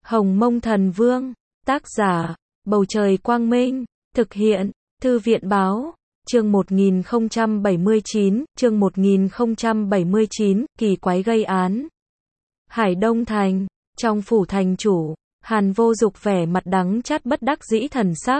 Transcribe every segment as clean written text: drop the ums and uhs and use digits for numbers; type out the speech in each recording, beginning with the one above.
Hồng Mông Thần Vương, tác giả, Bầu Trời Quang Minh, thực hiện, Thư viện Báo, chương 1079, kỳ quái gây án. Hải Đông Thành, trong phủ thành chủ, Hàn Vô Dục vẻ mặt đắng chát bất đắc dĩ thần sắc.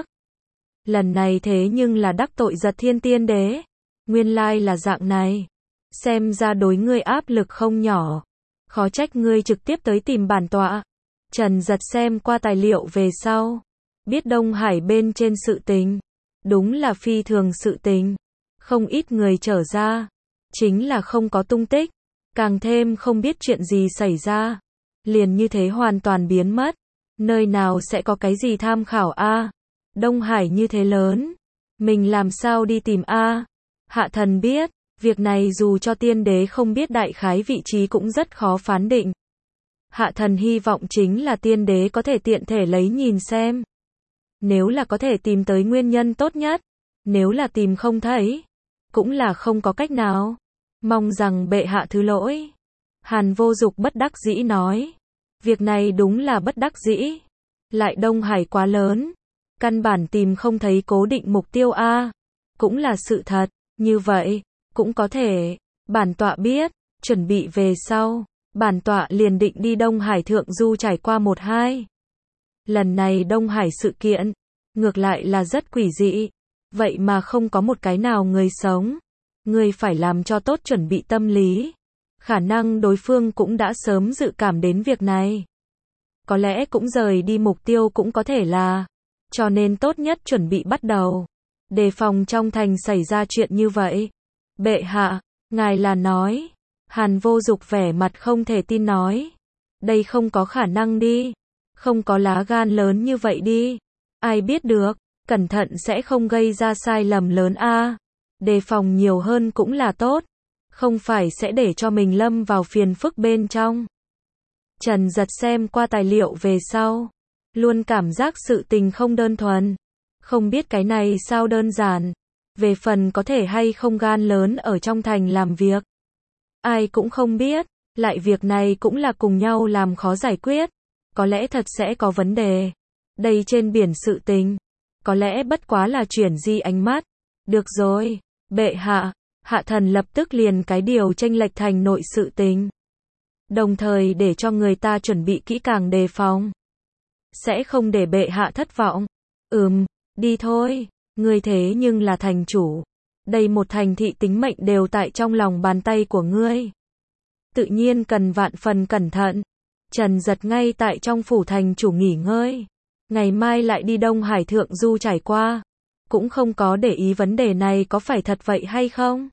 Lần này thế nhưng là đắc tội Giật Thiên Tiên Đế, nguyên lai là dạng này. Xem ra đối ngươi áp lực không nhỏ, khó trách ngươi trực tiếp tới tìm bản tọa. Trần Giật xem qua tài liệu về sau, biết Đông Hải bên trên sự tình, đúng là phi thường sự tình, không ít người trở ra, chính là không có tung tích, càng thêm không biết chuyện gì xảy ra, liền như thế hoàn toàn biến mất, nơi nào sẽ có cái gì tham khảo a? Đông Hải như thế lớn, mình làm sao đi tìm a? Hạ thần biết, việc này dù cho tiên đế không biết đại khái vị trí cũng rất khó phán định. Hạ thần hy vọng chính là tiên đế có thể tiện thể lấy nhìn xem. Nếu là có thể tìm tới nguyên nhân tốt nhất, nếu là tìm không thấy, cũng là không có cách nào. Mong rằng bệ hạ thứ lỗi. Hàn Vô Dục bất đắc dĩ nói. Việc này đúng là bất đắc dĩ. Lại Đông Hải quá lớn, căn bản tìm không thấy cố định mục tiêu a. Cũng là sự thật, như vậy, cũng có thể, bản tọa biết, chuẩn bị về sau, bản tọa liền định đi Đông Hải thượng du trải qua 1-2. Lần này Đông Hải sự kiện, ngược lại là rất quỷ dị, vậy mà không có một cái nào người sống. Người phải làm cho tốt chuẩn bị tâm lý. Khả năng đối phương cũng đã sớm dự cảm đến việc này. Có lẽ cũng rời đi mục tiêu cũng có thể là. Cho nên tốt nhất chuẩn bị bắt đầu. Đề phòng trong thành xảy ra chuyện như vậy. Bệ hạ, ngài là nói. Hàn Vô Dục vẻ mặt không thể tin nói. Đây không có khả năng đi. Không có lá gan lớn như vậy đi. Ai biết được, cẩn thận sẽ không gây ra sai lầm lớn a. Đề phòng nhiều hơn cũng là tốt. Không phải sẽ để cho mình lâm vào phiền phức bên trong. Trần Giật xem qua tài liệu về sau. Luôn cảm giác sự tình không đơn thuần. Không biết cái này sao đơn giản. Về phần có thể hay không gan lớn ở trong thành làm việc. Ai cũng không biết. Lại việc này cũng là cùng nhau làm khó giải quyết. Có lẽ thật sẽ có vấn đề. Đây trên biển sự tình. Có lẽ bất quá là chuyển di ánh mắt. Được rồi, bệ hạ. Hạ thần lập tức liền cái điều chênh lệch thành nội sự tình. Đồng thời để cho người ta chuẩn bị kỹ càng đề phòng. Sẽ không để bệ hạ thất vọng. Đi thôi. Ngươi thế nhưng là thành chủ. Đây một thành thị tính mệnh đều tại trong lòng bàn tay của ngươi. Tự nhiên cần vạn phần cẩn thận. Trần Giật ngay tại trong phủ thành chủ nghỉ ngơi. Ngày mai lại đi Đông Hải thượng du trải qua. Cũng không có để ý vấn đề này có phải thật vậy hay không.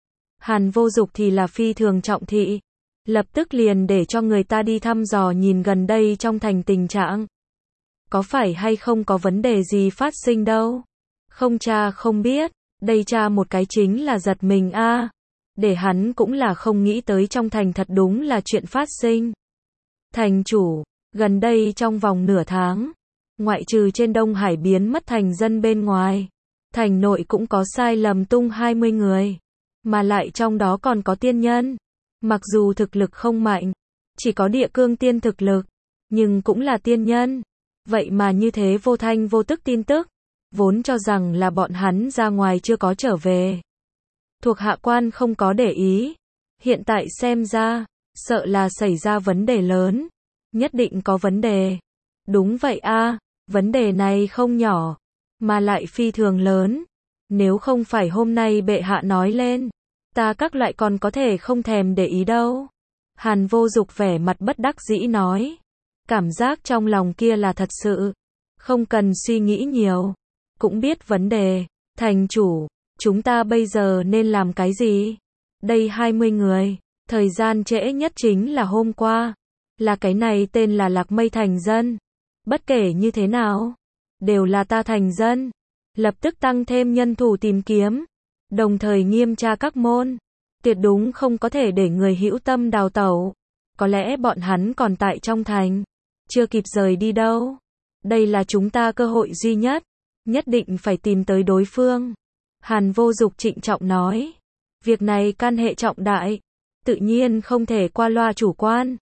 Hàn Vô Dục thì là phi thường trọng thị. Lập tức liền để cho người ta đi thăm dò nhìn gần đây trong thành tình trạng. Có phải hay không có vấn đề gì phát sinh đâu. Không cha không biết. Đây cha một cái chính là giật mình a. Để hắn cũng là không nghĩ tới trong thành thật đúng là chuyện phát sinh. Thành chủ, gần đây trong vòng nửa tháng, ngoại trừ trên Đông Hải biến mất thành dân bên ngoài, thành nội cũng có sai lầm tung 20 người, mà lại trong đó còn có tiên nhân. Mặc dù thực lực không mạnh, chỉ có địa cương tiên thực lực, nhưng cũng là tiên nhân. Vậy mà như thế vô thanh vô tức tin tức, vốn cho rằng là bọn hắn ra ngoài chưa có trở về. Thuộc hạ quan không có để ý, hiện tại xem ra, sợ là xảy ra vấn đề lớn. Nhất định có vấn đề. Đúng vậy a, vấn đề này không nhỏ, mà lại phi thường lớn. Nếu không phải hôm nay bệ hạ nói lên, ta các loại còn có thể không thèm để ý đâu. Hàn Vô Dục vẻ mặt bất đắc dĩ nói. Cảm giác trong lòng kia là thật sự. Không cần suy nghĩ nhiều. Cũng biết vấn đề. Thành chủ, chúng ta bây giờ nên làm cái gì? Đây 20 người. Thời gian trễ nhất chính là hôm qua. Là cái này tên là Lạc Mây thành dân. Bất kể như thế nào, đều là ta thành dân. Lập tức tăng thêm nhân thủ tìm kiếm. Đồng thời nghiêm tra các môn. Tuyệt đúng không có thể để người hữu tâm đào tẩu. Có lẽ bọn hắn còn tại trong thành. Chưa kịp rời đi đâu. Đây là chúng ta cơ hội duy nhất. Nhất định phải tìm tới đối phương. Hàn Vô Dục trịnh trọng nói. Việc này can hệ trọng đại. Tự nhiên không thể qua loa chủ quan.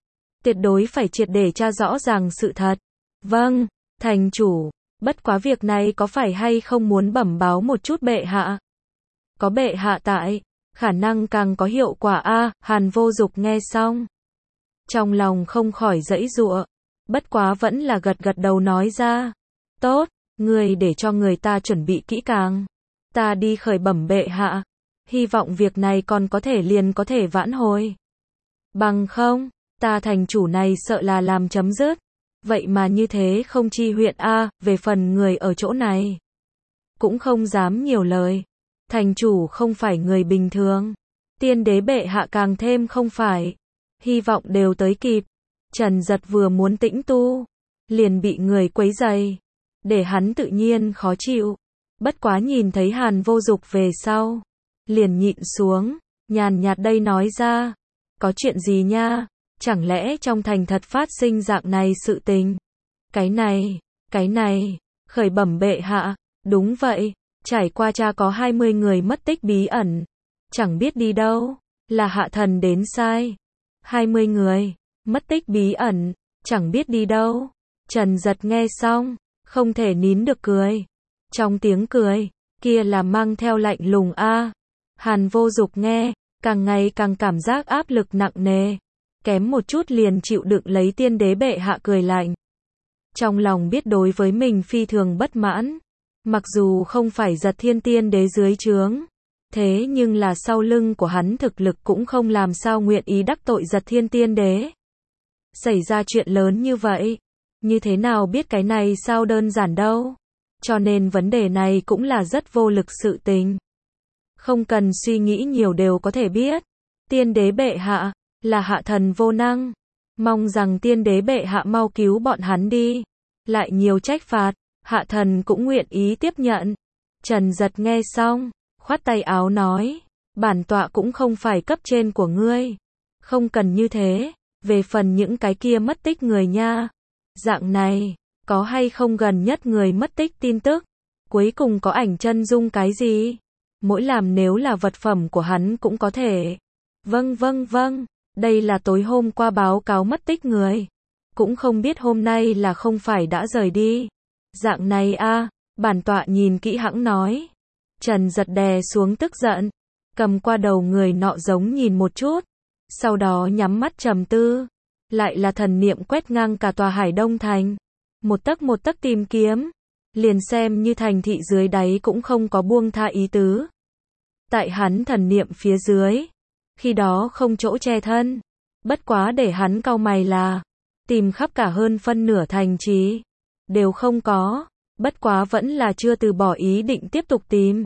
Tuyệt đối phải triệt để tra rõ ràng sự thật. Vâng, thành chủ. Bất quá việc này có phải hay không muốn bẩm báo một chút bệ hạ? Có bệ hạ tại, khả năng càng có hiệu quả a. Hàn Vô Dục nghe xong, trong lòng không khỏi giãy giụa, bất quá vẫn là gật gật đầu nói ra. Tốt, người để cho người ta chuẩn bị kỹ càng. Ta đi khởi bẩm bệ hạ. Hy vọng việc này còn có thể vãn hồi. Bằng không, ta thành chủ này sợ là làm chấm dứt. Vậy mà như thế không chi huyện a. Về phần người ở chỗ này, cũng không dám nhiều lời. Thành chủ không phải người bình thường. Tiên đế bệ hạ càng thêm không phải. Hy vọng đều tới kịp. Trần Giật vừa muốn tĩnh tu, liền bị người quấy rầy, để hắn tự nhiên khó chịu. Bất quá nhìn thấy Hàn Vô Dục về sau, liền nhịn xuống, nhàn nhạt đây nói ra. Có chuyện gì nha? Chẳng lẽ trong thành thật phát sinh dạng này sự tình? Cái này, khởi bẩm bệ hạ, đúng vậy, trải qua cha có 20 người mất tích bí ẩn, chẳng biết đi đâu, là hạ thần đến sai. 20 người, mất tích bí ẩn, chẳng biết đi đâu. Trần Giật nghe xong, không thể nín được cười. Trong tiếng cười, kia là mang theo lạnh lùng a. Hàn Vô Dục nghe, càng ngày càng cảm giác áp lực nặng nề, kém một chút liền chịu đựng lấy tiên đế bệ hạ cười lạnh. Trong lòng biết đối với mình phi thường bất mãn, mặc dù không phải Giật Thiên tiên đế dưới trướng, thế nhưng là sau lưng của hắn thực lực cũng không làm sao nguyện ý đắc tội Giật Thiên tiên đế. Xảy ra chuyện lớn như vậy, như thế nào biết cái này sao đơn giản đâu. Cho nên vấn đề này cũng là rất vô lực sự tình. Không cần suy nghĩ nhiều đều có thể biết. Tiên đế bệ hạ, là hạ thần vô năng. Mong rằng tiên đế bệ hạ mau cứu bọn hắn đi. Lại nhiều trách phạt, hạ thần cũng nguyện ý tiếp nhận. Trần Giật nghe xong, khoát tay áo nói. Bản tọa cũng không phải cấp trên của ngươi. Không cần như thế. Về phần những cái kia mất tích người nha. Dạng này, có hay không gần nhất người mất tích tin tức? Cuối cùng có ảnh chân dung cái gì? Mỗi làm nếu là vật phẩm của hắn cũng có thể. Vâng, đây là tối hôm qua báo cáo mất tích người. Cũng không biết hôm nay là không phải đã rời đi. Dạng này a, bản tọa nhìn kỹ hãng nói. Trần Giật đè xuống tức giận, cầm qua đầu người nọ giống nhìn một chút, sau đó nhắm mắt trầm tư. Lại là thần niệm quét ngang cả tòa Hải Đông thành, một tấc tìm kiếm, liền xem như thành thị dưới đáy cũng không có buông tha ý tứ. Tại hắn thần niệm phía dưới, khi đó không chỗ che thân, bất quá để hắn cau mày là, tìm khắp cả hơn phân nửa thành trì, đều không có, bất quá vẫn là chưa từ bỏ ý định tiếp tục tìm.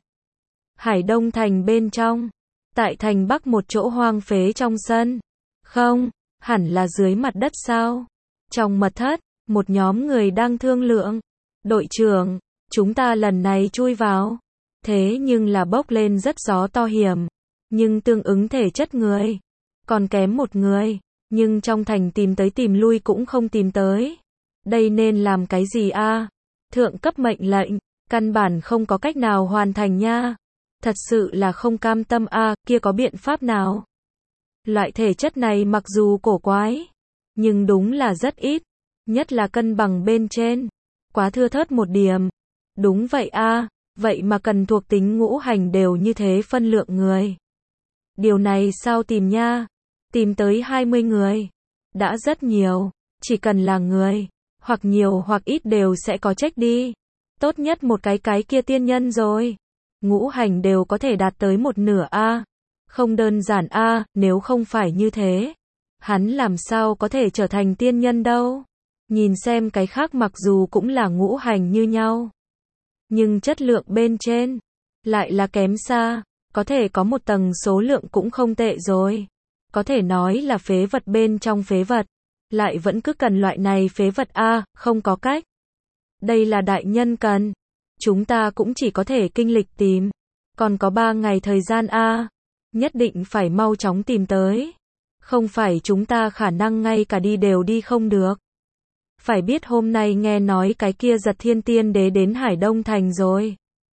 Hải Đông thành bên trong, tại thành Bắc một chỗ hoang phế trong sân, không, hẳn là dưới mặt đất sao? Trong mật thất, một nhóm người đang thương lượng. Đội trưởng, chúng ta lần này chui vào. Thế nhưng là bốc lên rất gió to hiểm. Nhưng tương ứng thể chất người. Còn kém một người. Nhưng trong thành tìm tới tìm lui cũng không tìm tới. Đây nên làm cái gì a? Thượng cấp mệnh lệnh. Căn bản không có cách nào hoàn thành nha. Thật sự là không cam tâm a, kia có biện pháp nào? Loại thể chất này mặc dù cổ quái, nhưng đúng là rất ít, nhất là cân bằng bên trên, quá thưa thớt một điểm. Đúng vậy a, vậy mà cần thuộc tính ngũ hành đều như thế phân lượng người. Điều này sao tìm nha? Tìm tới 20 người, đã rất nhiều, chỉ cần là người, hoặc nhiều hoặc ít đều sẽ có trách đi. Tốt nhất một cái kia tiên nhân rồi. Ngũ hành đều có thể đạt tới một nửa a. Không đơn giản a, nếu không phải như thế, hắn làm sao có thể trở thành tiên nhân đâu. Nhìn xem cái khác mặc dù cũng là ngũ hành như nhau, nhưng chất lượng bên trên lại là kém xa, có thể có một tầng số lượng cũng không tệ rồi. Có thể nói là phế vật bên trong phế vật, lại vẫn cứ cần loại này phế vật a, không có cách. Đây là đại nhân cần, chúng ta cũng chỉ có thể kinh lịch tìm, còn có 3 ngày thời gian a. Nhất định phải mau chóng tìm tới. Không phải chúng ta khả năng ngay cả đi đều đi không được. Phải biết hôm nay nghe nói cái kia Giật Thiên tiên đế đến Hải Đông thành rồi.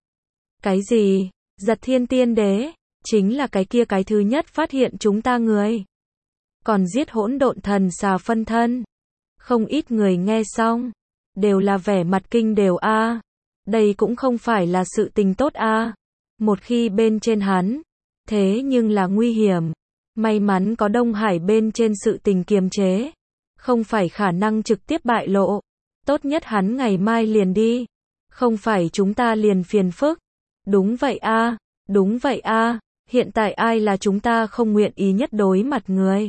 Cái gì? Giật Thiên tiên đế? Chính là cái kia cái thứ nhất phát hiện chúng ta người. còn giết hỗn độn thần xà phân thân. Không ít người nghe xong, đều là vẻ mặt kinh đều a. Đây cũng không phải là sự tình tốt a. Một khi bên trên hắn, thế nhưng là nguy hiểm. May mắn có Đông Hải bên trên sự tình kiềm chế, không phải khả năng trực tiếp bại lộ. Tốt nhất hắn ngày mai liền đi, không phải chúng ta liền phiền phức. Đúng vậy a, đúng vậy a, hiện tại ai là chúng ta không nguyện ý nhất đối mặt người?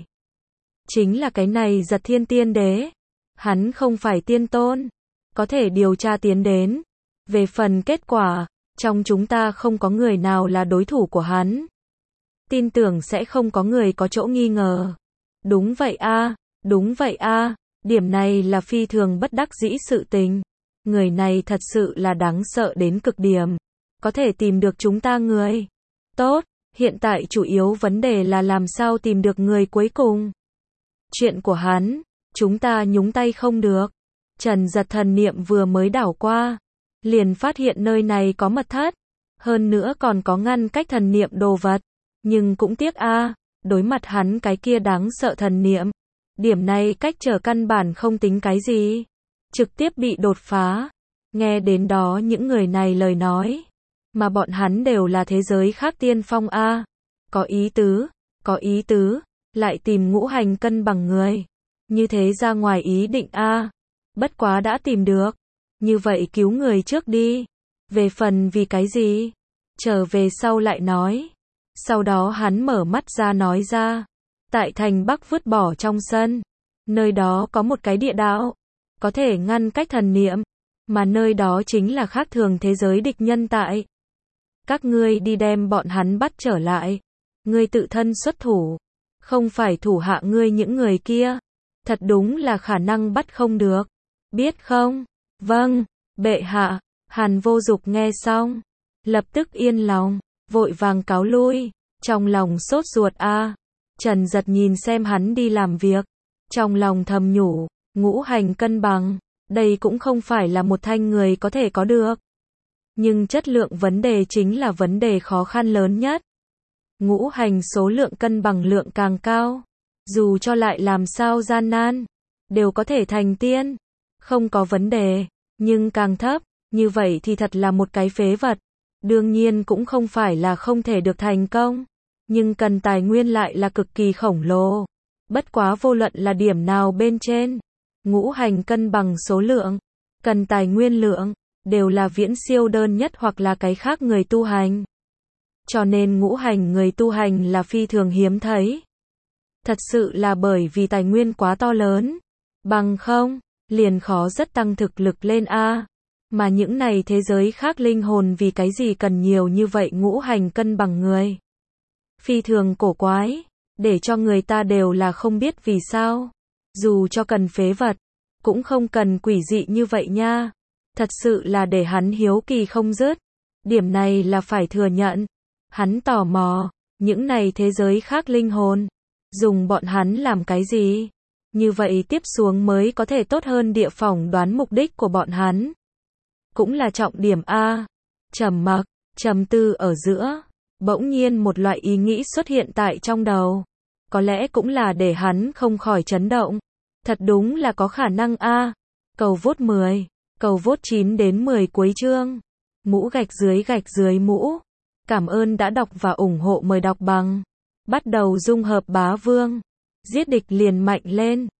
Chính là cái này Giật Thiên Tiên Đế. Hắn không phải tiên tôn, có thể điều tra tiến đến. Về phần kết quả, trong chúng ta không có người nào là đối thủ của hắn. Tin tưởng sẽ không có người có chỗ nghi ngờ. Đúng vậy a, đúng vậy a, điểm này là phi thường bất đắc dĩ sự tình. Người này thật sự là đáng sợ đến cực điểm. Có thể tìm được chúng ta người. Tốt, hiện tại chủ yếu vấn đề là làm sao tìm được người cuối cùng. Chuyện của hắn, chúng ta nhúng tay không được. Trần Giật thần niệm vừa mới đảo qua, liền phát hiện nơi này có mật thất, hơn nữa còn có ngăn cách thần niệm đồ vật. Nhưng cũng tiếc a, đối mặt hắn cái kia đáng sợ thần niệm, điểm này cách trở căn bản không tính cái gì, trực tiếp bị đột phá. Nghe đến đó những người này lời nói, mà bọn hắn đều là thế giới khác tiên phong a. Có ý tứ, có ý tứ, lại tìm ngũ hành cân bằng người. Như thế ra ngoài ý định a. Bất quá đã tìm được, như vậy cứu người trước đi. Về phần vì cái gì, trở về sau lại nói. Sau đó hắn mở mắt ra nói ra, tại thành Bắc vứt bỏ trong sân, nơi đó có một cái địa đạo, có thể ngăn cách thần niệm, mà nơi đó chính là khác thường thế giới địch nhân tại. Các ngươi đi đem bọn hắn bắt trở lại, ngươi tự thân xuất thủ, không phải thủ hạ ngươi những người kia, thật đúng là khả năng bắt không được, biết không? Vâng, bệ hạ. Hàn Vô Dục nghe xong, lập tức yên lòng, vội vàng cáo lui, trong lòng sốt ruột a. Trần Giật nhìn xem hắn đi làm việc, trong lòng thầm nhủ, ngũ hành cân bằng, đây cũng không phải là một thanh người có thể có được. Nhưng chất lượng vấn đề chính là vấn đề khó khăn lớn nhất. Ngũ hành số lượng cân bằng lượng càng cao, dù cho lại làm sao gian nan, đều có thể thành tiên, không có vấn đề, nhưng càng thấp, như vậy thì thật là một cái phế vật. Đương nhiên cũng không phải là không thể được thành công, nhưng cần tài nguyên lại là cực kỳ khổng lồ. Bất quá vô luận là điểm nào bên trên, ngũ hành cân bằng số lượng, cần tài nguyên lượng, đều là viễn siêu đơn nhất hoặc là cái khác người tu hành. Cho nên ngũ hành người tu hành là phi thường hiếm thấy. Thật sự là bởi vì tài nguyên quá to lớn, bằng không, liền khó rất tăng thực lực lên a. Mà những này thế giới khác linh hồn vì cái gì cần nhiều như vậy ngũ hành cân bằng người. Phi thường cổ quái, để cho người ta đều là không biết vì sao. Dù cho cần phế vật, cũng không cần quỷ dị như vậy nha. Thật sự là để hắn hiếu kỳ không dứt. Điểm này là phải thừa nhận. Hắn tò mò, những này thế giới khác linh hồn, dùng bọn hắn làm cái gì? Như vậy tiếp xuống mới có thể tốt hơn địa phỏng đoán mục đích của bọn hắn. Cũng là trọng điểm a. Trầm mặc, trầm tư ở giữa, bỗng nhiên một loại ý nghĩ xuất hiện tại trong đầu. Có lẽ cũng là để hắn không khỏi chấn động. Thật đúng là có khả năng a. Cầu vote 10, cầu vote 9 đến 10 cuối chương. Mũ gạch dưới mũ. Cảm ơn đã đọc và ủng hộ, mời đọc bằng. Bắt đầu dung hợp bá vương. Giết địch liền mạnh lên.